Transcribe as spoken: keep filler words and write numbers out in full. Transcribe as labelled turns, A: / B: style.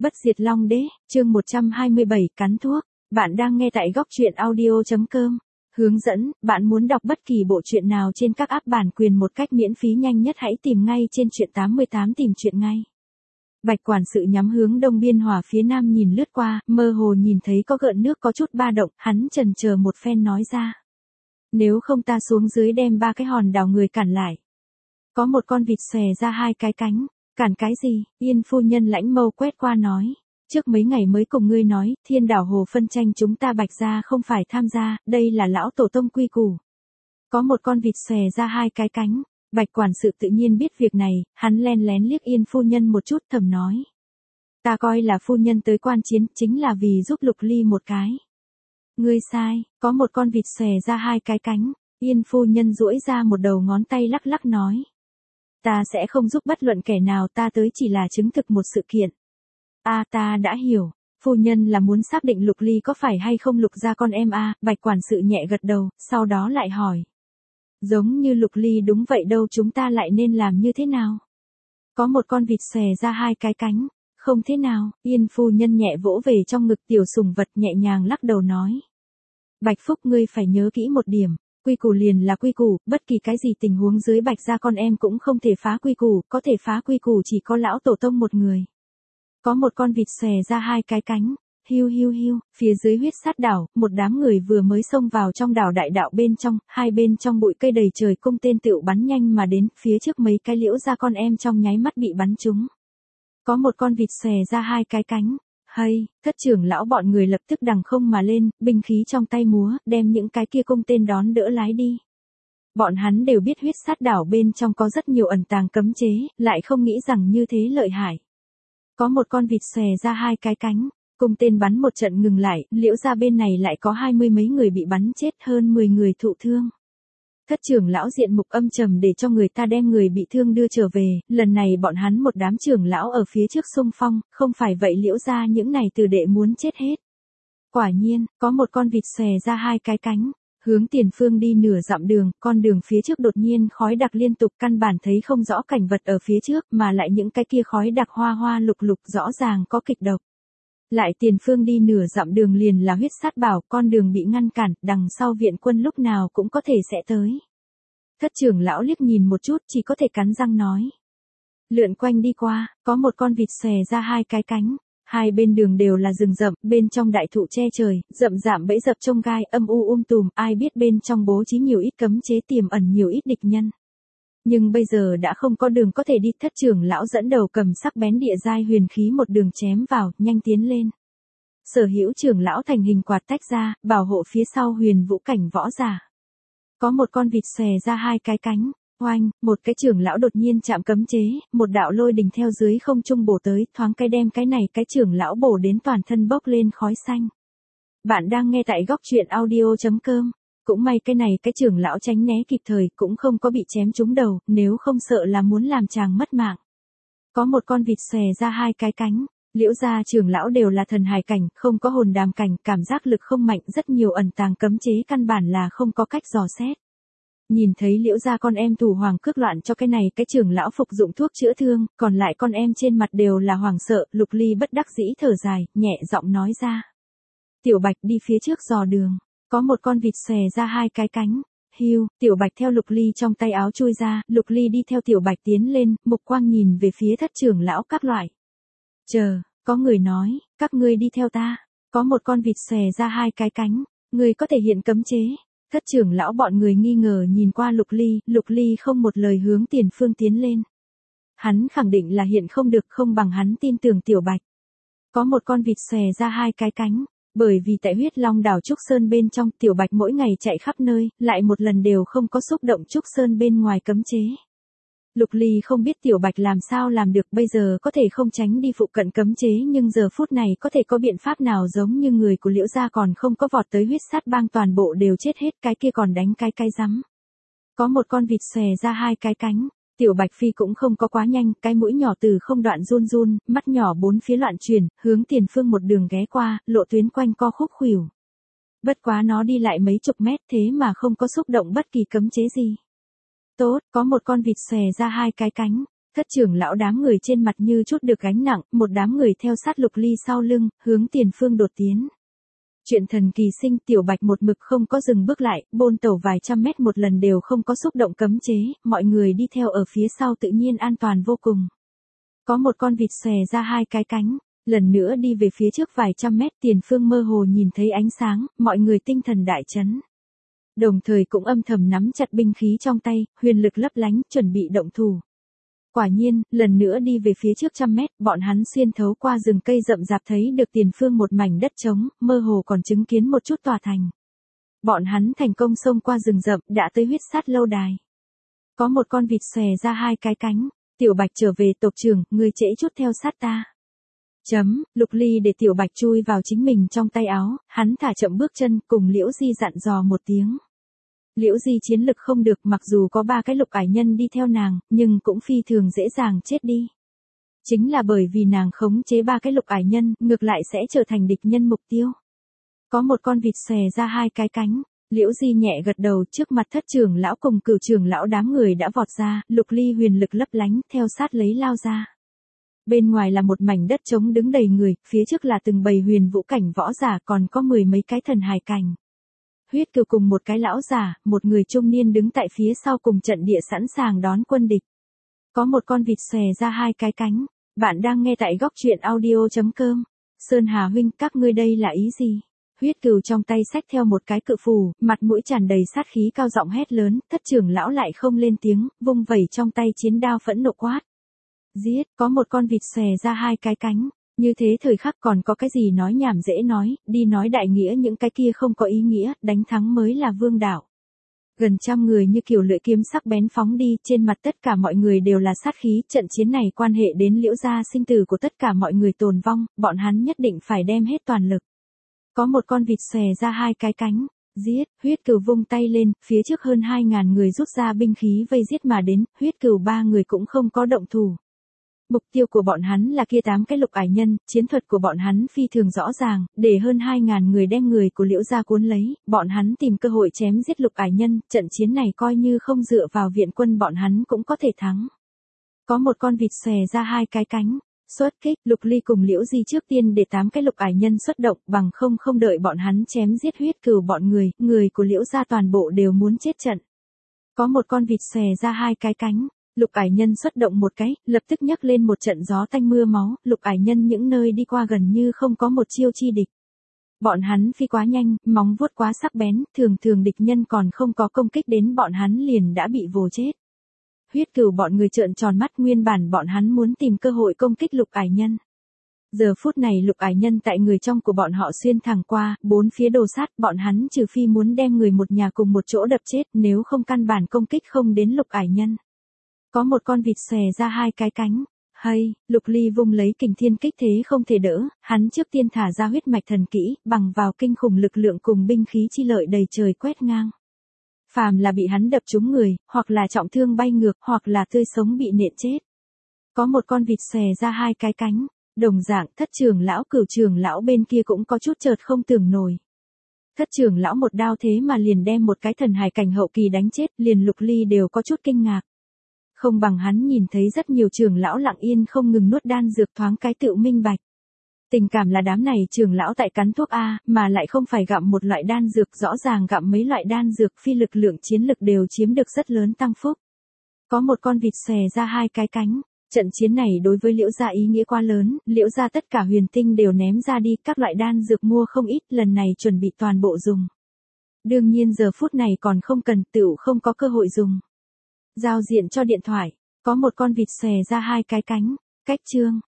A: Bất diệt Long Đế, chương một trăm hai mươi bảy, cắn thuốc. Bạn đang nghe tại góc truyện audio chấm com. Hướng dẫn, bạn muốn đọc bất kỳ bộ truyện nào trên các app bản quyền một cách miễn phí nhanh nhất hãy tìm ngay trên truyện tám mươi tám tìm truyện ngay. Bạch quản sự nhắm hướng đông biên hòa phía nam nhìn lướt qua, mơ hồ nhìn thấy có gợn nước có chút ba động, hắn chần chờ một phen nói ra. Nếu không ta xuống dưới đem ba cái hòn đảo người cản lại. Có một con vịt xòe ra hai cái cánh. Cản cái gì? Yên phu nhân lãnh mâu quét qua nói. Trước mấy ngày mới cùng ngươi nói, thiên đảo hồ phân tranh chúng ta Bạch gia không phải tham gia, đây là lão tổ tông quy củ. Có một con vịt xòe ra hai cái cánh. Bạch quản sự tự nhiên biết việc này, hắn len lén liếc Yên phu nhân một chút thầm nói. Ta coi là phu nhân tới quan chiến chính là vì giúp Lục Ly một cái. Ngươi sai, có một con vịt xòe ra hai cái cánh. Yên phu nhân duỗi ra một đầu ngón tay lắc lắc nói. Ta sẽ không giúp bất luận kẻ nào, ta tới chỉ là chứng thực một sự kiện. A à, ta đã hiểu, phu nhân là muốn xác định Lục Ly có phải hay không Lục gia con em a à, Bạch quản sự nhẹ gật đầu, sau đó lại hỏi. Giống như Lục Ly đúng vậy đâu, chúng ta lại nên làm như thế nào? Có một con vịt xòe ra hai cái cánh, không thế nào, Yên phu nhân nhẹ vỗ về trong ngực tiểu sùng vật nhẹ nhàng lắc đầu nói. Bạch Phúc ngươi phải nhớ kỹ một điểm. Quy củ liền là quy củ, bất kỳ cái gì tình huống dưới Bạch gia con em cũng không thể phá quy củ, có thể phá quy củ chỉ có lão tổ tông một người. Có một con vịt xòe ra hai cái cánh, hiu hiu hiu, phía dưới huyết sát đảo, một đám người vừa mới xông vào trong đảo đại đạo bên trong, hai bên trong bụi cây đầy trời cung tên tựu bắn nhanh mà đến, phía trước mấy cái liễu gia con em trong nháy mắt bị bắn trúng. Có một con vịt xòe ra hai cái cánh. Hay, thất trưởng lão bọn người lập tức đằng không mà lên, binh khí trong tay múa, đem những cái kia cung tên đón đỡ lái đi. Bọn hắn đều biết huyết sát đảo bên trong có rất nhiều ẩn tàng cấm chế, lại không nghĩ rằng như thế lợi hại. Có một con vịt xòe ra hai cái cánh, cung tên bắn một trận ngừng lại, liễu ra bên này lại có hai mươi mấy người bị bắn chết, hơn mười người thụ thương. Thất trưởng lão diện mục âm trầm để cho người ta đem người bị thương đưa trở về, lần này bọn hắn một đám trưởng lão ở phía trước xung phong, không phải vậy liễu ra những này từ đệ muốn chết hết. Quả nhiên, có một con vịt xòe ra hai cái cánh, hướng tiền phương đi nửa dặm đường, con đường phía trước đột nhiên khói đặc liên tục căn bản thấy không rõ cảnh vật ở phía trước mà lại những cái kia khói đặc hoa hoa lục lục rõ ràng có kịch độc. Lại tiền phương đi nửa dặm đường liền là huyết sát bảo, con đường bị ngăn cản, đằng sau viện quân lúc nào cũng có thể sẽ tới. Thất trưởng lão liếc nhìn một chút chỉ có thể cắn răng nói. Lượn quanh đi qua, có một con vịt xòe ra hai cái cánh, hai bên đường đều là rừng rậm, bên trong đại thụ che trời, rậm rạm bẫy dập trông gai, âm u um tùm, ai biết bên trong bố trí nhiều ít cấm chế tiềm ẩn nhiều ít địch nhân. Nhưng bây giờ đã không có đường có thể đi, thất trưởng lão dẫn đầu cầm sắc bén địa giai huyền khí một đường chém vào, nhanh tiến lên. Sở hữu trưởng lão thành hình quạt tách ra, bảo hộ phía sau huyền vũ cảnh võ giả. Có một con vịt xòe ra hai cái cánh, oanh, một cái trưởng lão đột nhiên chạm cấm chế, một đạo lôi đình theo dưới không trung bổ tới, thoáng cái đem cái này cái trưởng lão bổ đến toàn thân bốc lên khói xanh. Bạn đang nghe tại góc truyện audio chấm com. Cũng may cái này cái trưởng lão tránh né kịp thời, cũng không có bị chém trúng đầu, nếu không sợ là muốn làm chàng mất mạng. Có một con vịt xòe ra hai cái cánh, liễu gia trưởng lão đều là thần hài cảnh, không có hồn đàm cảnh, cảm giác lực không mạnh, rất nhiều ẩn tàng cấm chế căn bản là không có cách dò xét. Nhìn thấy liễu gia con em thủ hoàng cước loạn cho cái này cái trưởng lão phục dụng thuốc chữa thương, còn lại con em trên mặt đều là hoảng sợ, Lục Ly bất đắc dĩ thở dài, nhẹ giọng nói ra. Tiểu Bạch đi phía trước dò đường. Có một con vịt xòe ra hai cái cánh, hiu, Tiểu Bạch theo Lục Ly trong tay áo chui ra, Lục Ly đi theo Tiểu Bạch tiến lên, mục quang nhìn về phía thất trưởng lão các loại. Chờ, có người nói, các ngươi đi theo ta, có một con vịt xòe ra hai cái cánh, người có thể hiện cấm chế. Thất trưởng lão bọn người nghi ngờ nhìn qua Lục Ly, Lục Ly không một lời hướng tiền phương tiến lên. Hắn khẳng định là hiện không được, không bằng hắn tin tưởng Tiểu Bạch. Có một con vịt xòe ra hai cái cánh. Bởi vì tại huyết long đảo Trúc Sơn bên trong, Tiểu Bạch mỗi ngày chạy khắp nơi, lại một lần đều không có xúc động Trúc Sơn bên ngoài cấm chế. Lục Ly không biết Tiểu Bạch làm sao làm được, bây giờ có thể không tránh đi phụ cận cấm chế, nhưng giờ phút này có thể có biện pháp nào giống như người của Liễu gia còn không có vọt tới huyết sát bang toàn bộ đều chết hết, cái kia còn đánh cái cái rắm. Có một con vịt xòe ra hai cái cánh. Tiểu Bạch Phi cũng không có quá nhanh, cái mũi nhỏ từ không đoạn run run, mắt nhỏ bốn phía loạn chuyển, hướng tiền phương một đường ghé qua, lộ tuyến quanh co khúc khuỷu. Bất quá nó đi lại mấy chục mét thế mà không có xúc động bất kỳ cấm chế gì. Tốt, có một con vịt xòe ra hai cái cánh, Thất trưởng lão đám người trên mặt như chút được gánh nặng, một đám người theo sát Lục Ly sau lưng, hướng tiền phương đột tiến. Chuyện thần kỳ sinh, Tiểu Bạch một mực không có dừng bước lại, bôn tẩu vài trăm mét một lần đều không có xúc động cấm chế, mọi người đi theo ở phía sau tự nhiên an toàn vô cùng. Có một con vịt xòe ra hai cái cánh, lần nữa đi về phía trước vài trăm mét, tiền phương mơ hồ nhìn thấy ánh sáng, mọi người tinh thần đại chấn. Đồng thời cũng âm thầm nắm chặt binh khí trong tay, huyền lực lấp lánh, chuẩn bị động thủ. Quả nhiên, lần nữa đi về phía trước trăm mét, bọn hắn xuyên thấu qua rừng cây rậm rạp thấy được tiền phương một mảnh đất trống, mơ hồ còn chứng kiến một chút tòa thành. Bọn hắn thành công xông qua rừng rậm, đã tới huyết sát lâu đài. Có một con vịt xòe ra hai cái cánh, Tiểu Bạch trở về tộc trưởng, ngươi trễ chút theo sát ta. Chấm, Lục Ly để Tiểu Bạch chui vào chính mình trong tay áo, hắn thả chậm bước chân, cùng Liễu Di dặn dò một tiếng. Liễu Di chiến lực không được, mặc dù có ba cái lục ải nhân đi theo nàng, nhưng cũng phi thường dễ dàng chết đi. Chính là bởi vì nàng khống chế ba cái lục ải nhân, ngược lại sẽ trở thành địch nhân mục tiêu. Có một con vịt xòe ra hai cái cánh, Liễu Di nhẹ gật đầu, trước mặt thất trưởng lão cùng cửu trưởng lão đám người đã vọt ra, Lục Ly huyền lực lấp lánh, theo sát lấy lao ra. Bên ngoài là một mảnh đất trống đứng đầy người, phía trước là từng bầy huyền vũ cảnh võ giả, còn có mười mấy cái thần hài cảnh. Huyết Cừu cùng một cái lão giả, một người trung niên đứng tại phía sau cùng trận địa sẵn sàng đón quân địch. Có một con vịt xòe ra hai cái cánh. Bạn đang nghe tại góc truyện audio chấm com. Sơn Hà huynh, các ngươi đây là ý gì? Huyết Cừu trong tay xách theo một cái cự phù, mặt mũi tràn đầy sát khí, cao giọng hét lớn, thất trưởng lão lại không lên tiếng, vung vẩy trong tay chiến đao phẫn nộ quát. Giết, có một con vịt xòe ra hai cái cánh. Như thế thời khắc còn có cái gì nói nhảm dễ nói, đi nói đại nghĩa, những cái kia không có ý nghĩa, đánh thắng mới là vương đạo. Gần trăm người như kiểu lưỡi kiếm sắc bén phóng đi, trên mặt tất cả mọi người đều là sát khí, trận chiến này quan hệ đến Liễu gia sinh tử của tất cả mọi người tồn vong, bọn hắn nhất định phải đem hết toàn lực. Có một con vịt xòe ra hai cái cánh, giết, Huyết Cừu vung tay lên, phía trước hơn hai ngàn người rút ra binh khí vây giết mà đến, Huyết Cừu ba người cũng không có động thủ. Mục tiêu của bọn hắn là kia tám cái lục ải nhân, chiến thuật của bọn hắn phi thường rõ ràng, để hơn hai ngàn người đem người của Liễu gia cuốn lấy, bọn hắn tìm cơ hội chém giết lục ải nhân, trận chiến này coi như không dựa vào viện quân bọn hắn cũng có thể thắng. Có một con vịt xòe ra hai cái cánh, xuất kích, Lục Ly cùng Liễu Di trước tiên để tám cái lục ải nhân xuất động, bằng không không đợi bọn hắn chém giết Huyết Cừu bọn người, người của Liễu gia toàn bộ đều muốn chết trận. Có một con vịt xòe ra hai cái cánh. Lục ải nhân xuất động một cái, lập tức nhấc lên một trận gió tanh mưa máu, lục ải nhân những nơi đi qua gần như không có một chiêu chi địch. Bọn hắn phi quá nhanh, móng vuốt quá sắc bén, thường thường địch nhân còn không có công kích đến bọn hắn liền đã bị vồ chết. Huyết Cừu bọn người trợn tròn mắt, nguyên bản bọn hắn muốn tìm cơ hội công kích lục ải nhân. Giờ phút này lục ải nhân tại người trong của bọn họ xuyên thẳng qua, bốn phía đồ sát, bọn hắn trừ phi muốn đem người một nhà cùng một chỗ đập chết, nếu không căn bản công kích không đến lục ải nhân. Có một con vịt xòe ra hai cái cánh. Hay, Lục Ly vung lấy kình thiên kích thế không thể đỡ, hắn trước tiên thả ra huyết mạch thần kỹ, bằng vào kinh khủng lực lượng cùng binh khí chi lợi đầy trời quét ngang. Phàm là bị hắn đập trúng người, hoặc là trọng thương bay ngược, hoặc là tươi sống bị nện chết. Có một con vịt xòe ra hai cái cánh, đồng dạng, thất trưởng lão cửu trưởng lão bên kia cũng có chút chợt không tưởng nổi. Thất trưởng lão một đao thế mà liền đem một cái thần hài cảnh hậu kỳ đánh chết, liền Lục Ly đều có chút kinh ngạc. Không bằng hắn nhìn thấy rất nhiều trưởng lão lặng yên không ngừng nuốt đan dược, thoáng cái tựu minh bạch. Tình cảm là đám này trưởng lão tại cắn thuốc A, mà lại không phải gặm một loại đan dược, rõ ràng gặm mấy loại đan dược, phi lực lượng chiến lực đều chiếm được rất lớn tăng phúc. Có một con vịt xòe ra hai cái cánh, trận chiến này đối với Liễu gia ý nghĩa quá lớn, Liễu gia tất cả huyền tinh đều ném ra đi, các loại đan dược mua không ít, lần này chuẩn bị toàn bộ dùng. Đương nhiên giờ phút này còn không cần, tựu không có cơ hội dùng. Giao diện cho điện thoại, có một con vịt xòe ra hai cái cánh, cách chương.